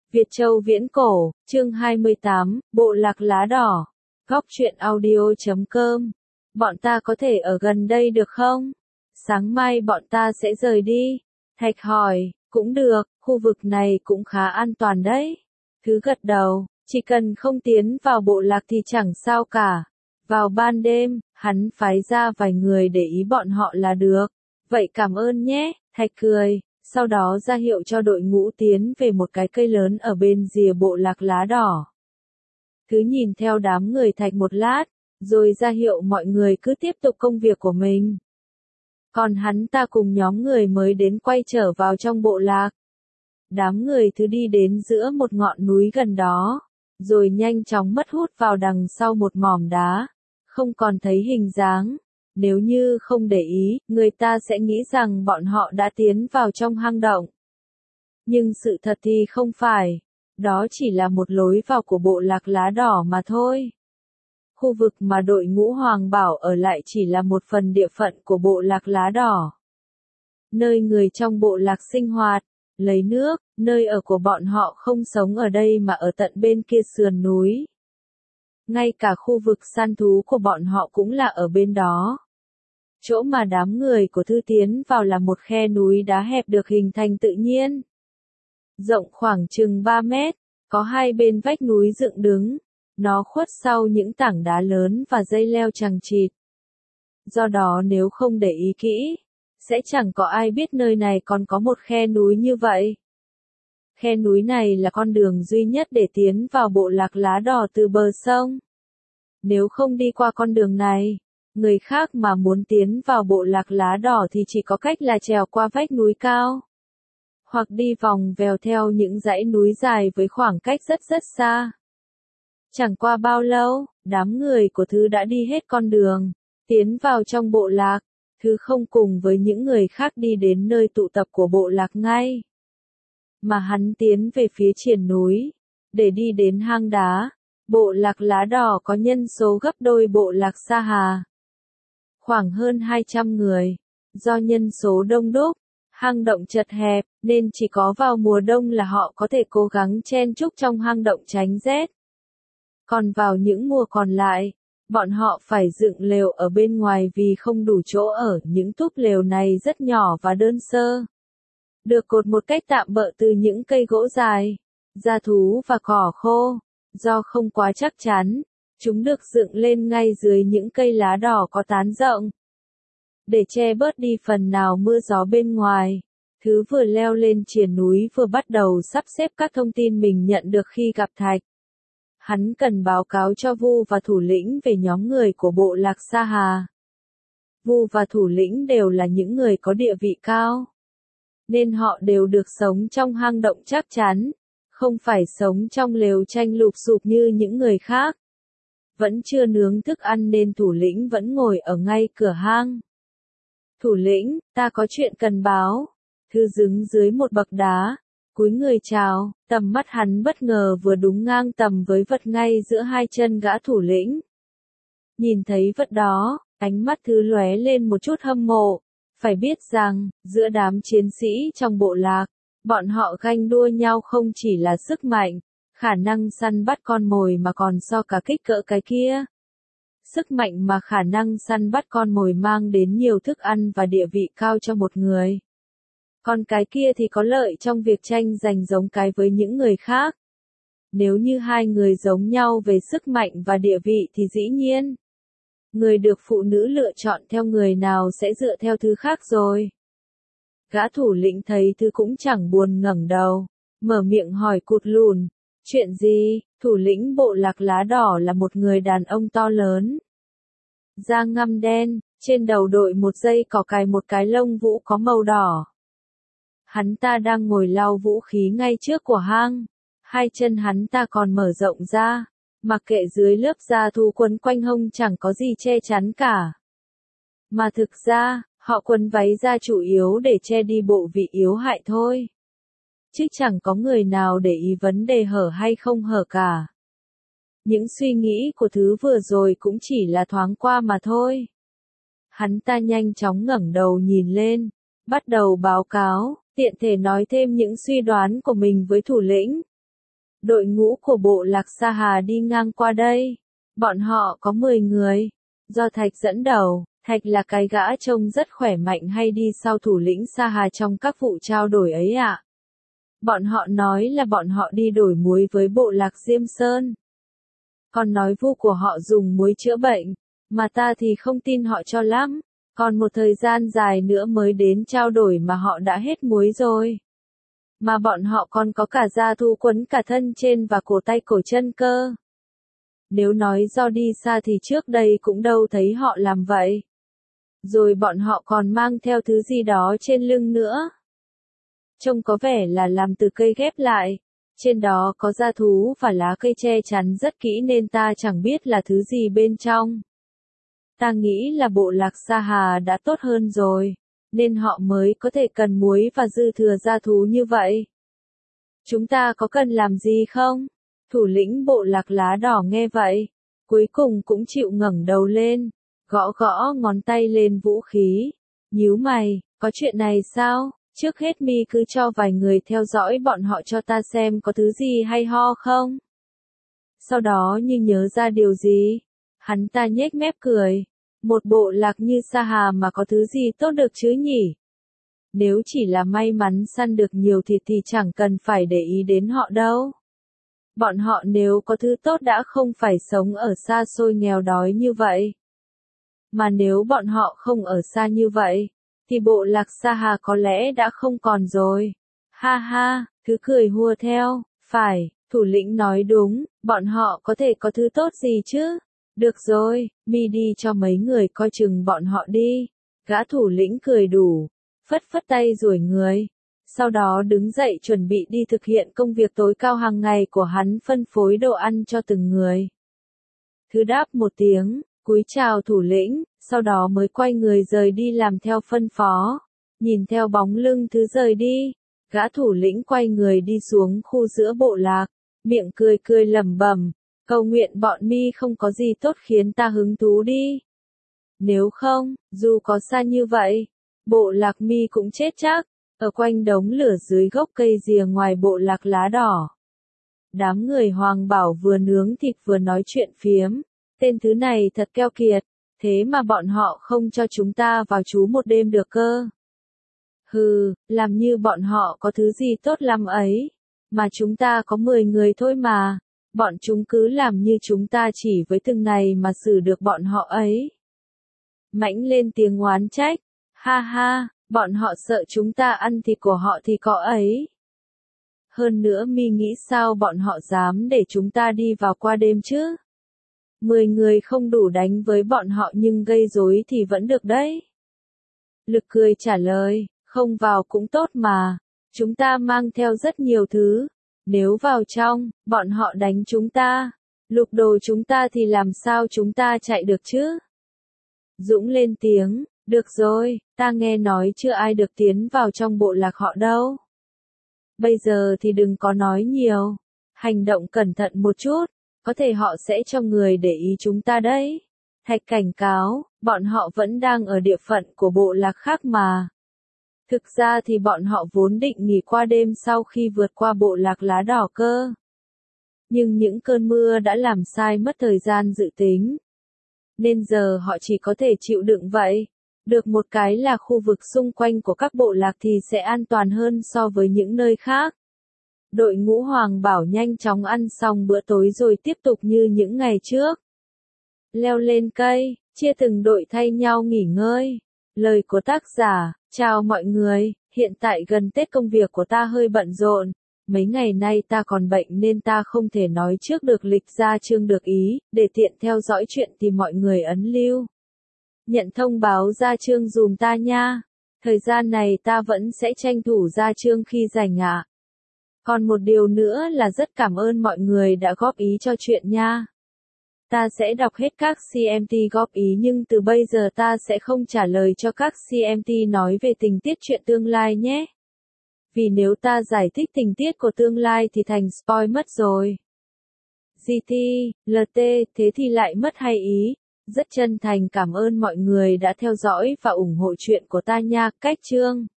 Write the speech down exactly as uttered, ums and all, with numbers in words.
Việt Châu Viễn Cổ, chương hai mươi tám, Bộ Lạc Lá Đỏ. Góc truyện audio chấm com. Bọn ta có thể ở gần đây được không? Sáng mai bọn ta sẽ rời đi. Thạch hỏi, cũng được, khu vực này cũng khá an toàn đấy. Thứ gật đầu, chỉ cần không tiến vào bộ lạc thì chẳng sao cả. Vào ban đêm, hắn phái ra vài người để ý bọn họ là được. Vậy cảm ơn nhé, Thạch cười. Sau đó ra hiệu cho đội ngũ tiến về một cái cây lớn ở bên rìa bộ lạc Lá Đỏ. Thứ nhìn theo đám người Thạch một lát, rồi ra hiệu mọi người cứ tiếp tục công việc của mình. Còn hắn ta cùng nhóm người mới đến quay trở vào trong bộ lạc. Đám người Thứ đi đến giữa một ngọn núi gần đó, rồi nhanh chóng mất hút vào đằng sau một mỏm đá, không còn thấy hình dáng. Nếu như không để ý, người ta sẽ nghĩ rằng bọn họ đã tiến vào trong hang động. Nhưng sự thật thì không phải. Đó chỉ là một lối vào của bộ lạc Lá Đỏ mà thôi. Khu vực mà đội ngũ Hoàng Bảo ở lại chỉ là một phần địa phận của bộ lạc Lá Đỏ. Nơi người trong bộ lạc sinh hoạt, lấy nước, nơi ở của bọn họ không sống ở đây mà ở tận bên kia sườn núi. Ngay cả khu vực săn thú của bọn họ cũng là ở bên đó. Chỗ mà đám người của Thư tiến vào là một khe núi đá hẹp được hình thành tự nhiên. Rộng khoảng chừng ba mét, có hai bên vách núi dựng đứng, nó khuất sau những tảng đá lớn và dây leo chằng chịt. Do đó nếu không để ý kỹ, sẽ chẳng có ai biết nơi này còn có một khe núi như vậy. Khe núi này là con đường duy nhất để tiến vào bộ lạc Lá Đỏ từ bờ sông. Nếu không đi qua con đường này, người khác mà muốn tiến vào bộ lạc Lá Đỏ thì chỉ có cách là trèo qua vách núi cao, hoặc đi vòng vèo theo những dãy núi dài với khoảng cách rất rất xa. Chẳng qua bao lâu, đám người của Thứ đã đi hết con đường, tiến vào trong bộ lạc. Thứ không cùng với những người khác đi đến nơi tụ tập của bộ lạc ngay, mà hắn tiến về phía triển núi, để đi đến hang đá. Bộ lạc Lá Đỏ có nhân số gấp đôi bộ lạc Sa Hà. Khoảng hơn hai trăm người. Do nhân số đông đúc, hang động chật hẹp, nên chỉ có vào mùa đông là họ có thể cố gắng chen chúc trong hang động tránh rét. Còn vào những mùa còn lại, bọn họ phải dựng lều ở bên ngoài vì không đủ chỗ ở. Những túp lều này rất nhỏ và đơn sơ, được cột một cách tạm bợ từ những cây gỗ dài, da thú và cỏ khô. Do không quá chắc chắn, chúng được dựng lên ngay dưới những cây lá đỏ có tán rộng, để che bớt đi phần nào mưa gió bên ngoài. Thứ vừa leo lên triển núi vừa bắt đầu sắp xếp các thông tin mình nhận được khi gặp Thạch. Hắn cần báo cáo cho Vu và thủ lĩnh về nhóm người của bộ lạc Sa Hà. Vu và thủ lĩnh đều là những người có địa vị cao, nên họ đều được sống trong hang động chắc chắn, không phải sống trong lều tranh lụp xụp như những người khác. Vẫn chưa nướng thức ăn nên thủ lĩnh vẫn ngồi ở ngay cửa hang. Thủ lĩnh, ta có chuyện cần báo. Thư đứng dưới một bậc đá, cúi người chào. Tầm mắt hắn bất ngờ vừa đúng ngang tầm với vật ngay giữa hai chân gã thủ lĩnh. Nhìn thấy vật đó, ánh mắt Thư lóe lên một chút hâm mộ. Phải biết rằng, giữa đám chiến sĩ trong bộ lạc, bọn họ ganh đua nhau không chỉ là sức mạnh, khả năng săn bắt con mồi mà còn so cả kích cỡ cái kia. Sức mạnh mà khả năng săn bắt con mồi mang đến nhiều thức ăn và địa vị cao cho một người. Còn cái kia thì có lợi trong việc tranh giành giống cái với những người khác. Nếu như hai người giống nhau về sức mạnh và địa vị thì dĩ nhiên, người được phụ nữ lựa chọn theo người nào sẽ dựa theo thứ khác rồi. Gã thủ lĩnh thấy Thư cũng chẳng buồn ngẩng đầu, mở miệng hỏi cụt lùn. Chuyện gì? Thủ lĩnh bộ lạc Lá Đỏ là một người đàn ông to lớn, da ngăm đen, trên đầu đội một dây cỏ cài một cái lông vũ có màu đỏ. Hắn ta đang ngồi lau vũ khí ngay trước của hang. Hai chân hắn ta còn mở rộng ra, mặc kệ dưới lớp da thú quấn quanh hông chẳng có gì che chắn cả. Mà thực ra, họ quấn váy da chủ yếu để che đi bộ vị yếu hại thôi, chứ chẳng có người nào để ý vấn đề hở hay không hở cả. Những suy nghĩ của Thứ vừa rồi cũng chỉ là thoáng qua mà thôi. Hắn ta nhanh chóng ngẩng đầu nhìn lên, bắt đầu báo cáo, tiện thể nói thêm những suy đoán của mình với thủ lĩnh. Đội ngũ của bộ lạc Sa Hà đi ngang qua đây. Bọn họ có mười người. Do Thạch dẫn đầu, Thạch là cái gã trông rất khỏe mạnh hay đi sau thủ lĩnh Sa Hà trong các vụ trao đổi ấy ạ. À? Bọn họ nói là bọn họ đi đổi muối với bộ lạc Diêm Sơn. Còn nói vu của họ dùng muối chữa bệnh, mà ta thì không tin họ cho lắm. Còn một thời gian dài nữa mới đến trao đổi mà họ đã hết muối rồi. Mà bọn họ còn có cả da thú quấn cả thân trên và cổ tay cổ chân cơ. Nếu nói do đi xa thì trước đây cũng đâu thấy họ làm vậy. Rồi bọn họ còn mang theo thứ gì đó trên lưng nữa. Trông có vẻ là làm từ cây ghép lại. Trên đó có da thú và lá cây che chắn rất kỹ nên ta chẳng biết là thứ gì bên trong. Ta nghĩ là bộ lạc Sa Hà đã tốt hơn rồi, nên họ mới có thể cần muối và dư thừa da thú như vậy. Chúng ta có cần làm gì không? Thủ lĩnh bộ lạc lá đỏ nghe vậy, cuối cùng cũng chịu ngẩng đầu lên, gõ gõ ngón tay lên vũ khí, nhíu mày, có chuyện này sao? Trước hết mi cứ cho vài người theo dõi bọn họ cho ta xem có thứ gì hay ho không? Sau đó như nhớ ra điều gì, hắn ta nhếch mép cười. Một bộ lạc như Sa Hà mà có thứ gì tốt được chứ nhỉ? Nếu chỉ là may mắn săn được nhiều thịt thì chẳng cần phải để ý đến họ đâu. Bọn họ nếu có thứ tốt đã không phải sống ở xa xôi nghèo đói như vậy. Mà nếu bọn họ không ở xa như vậy, thì bộ lạc Sa Hà có lẽ đã không còn rồi. Ha ha, cứ cười hùa theo, phải, thủ lĩnh nói đúng, bọn họ có thể có thứ tốt gì chứ? Được rồi, mi đi cho mấy người coi chừng bọn họ đi. Gã thủ lĩnh cười đủ, phất phất tay duỗi người. Sau đó đứng dậy chuẩn bị đi thực hiện công việc tối cao hàng ngày của hắn, phân phối đồ ăn cho từng người. Thứ đáp một tiếng, cúi chào thủ lĩnh, sau đó mới quay người rời đi làm theo phân phó. Nhìn theo bóng lưng thứ rời đi, gã thủ lĩnh quay người đi xuống khu giữa bộ lạc, miệng cười cười lẩm bẩm. Cầu nguyện bọn mi không có gì tốt khiến ta hứng thú đi. Nếu không, dù có xa như vậy, bộ lạc mi cũng chết chắc, ở quanh đống lửa dưới gốc cây rìa ngoài bộ lạc lá đỏ. Đám người Hoàng Bảo vừa nướng thịt vừa nói chuyện phiếm, tên thứ này thật keo kiệt, thế mà bọn họ không cho chúng ta vào trú một đêm được cơ. Hừ, làm như bọn họ có thứ gì tốt lắm ấy, mà chúng ta có mười người thôi mà. Bọn chúng cứ làm như chúng ta chỉ với từng này mà xử được bọn họ ấy. Mãnh lên tiếng oán trách. Ha ha, bọn họ sợ chúng ta ăn thịt của họ thì có ấy. Hơn nữa mi nghĩ sao bọn họ dám để chúng ta đi vào qua đêm chứ? Mười người không đủ đánh với bọn họ nhưng gây rối thì vẫn được đấy. Lực cười trả lời, không vào cũng tốt mà. Chúng ta mang theo rất nhiều thứ. Nếu vào trong, bọn họ đánh chúng ta, lục đồ chúng ta thì làm sao chúng ta chạy được chứ? Dũng lên tiếng, được rồi, ta nghe nói chưa ai được tiến vào trong bộ lạc họ đâu. Bây giờ thì đừng có nói nhiều, hành động cẩn thận một chút, có thể họ sẽ cho người để ý chúng ta đấy. Thạch cảnh cáo, bọn họ vẫn đang ở địa phận của bộ lạc khác mà. Thực ra thì bọn họ vốn định nghỉ qua đêm sau khi vượt qua bộ lạc lá đỏ cơ. Nhưng những cơn mưa đã làm sai mất thời gian dự tính. Nên giờ họ chỉ có thể chịu đựng vậy. Được một cái là khu vực xung quanh của các bộ lạc thì sẽ an toàn hơn so với những nơi khác. Đội ngũ Hoàng Bảo nhanh chóng ăn xong bữa tối rồi tiếp tục như những ngày trước. Leo lên cây, chia từng đội thay nhau nghỉ ngơi. Lời của tác giả, chào mọi người, hiện tại gần Tết công việc của ta hơi bận rộn. Mấy ngày nay ta còn bệnh nên ta không thể nói trước được lịch ra chương được ý, để tiện theo dõi chuyện thì mọi người ấn lưu. Nhận thông báo ra chương dùm ta nha. Thời gian này ta vẫn sẽ tranh thủ ra chương khi rảnh ạ. Còn một điều nữa là rất cảm ơn mọi người đã góp ý cho chuyện nha. Ta sẽ đọc hết các xê em tê góp ý nhưng từ bây giờ ta sẽ không trả lời cho các xê em tê nói về tình tiết chuyện tương lai nhé. Vì nếu ta giải thích tình tiết của tương lai thì thành spoil mất rồi. giê tê, lờ tê, thế thì lại mất hay ý. Rất chân thành cảm ơn mọi người đã theo dõi và ủng hộ chuyện của ta nha. Cách chương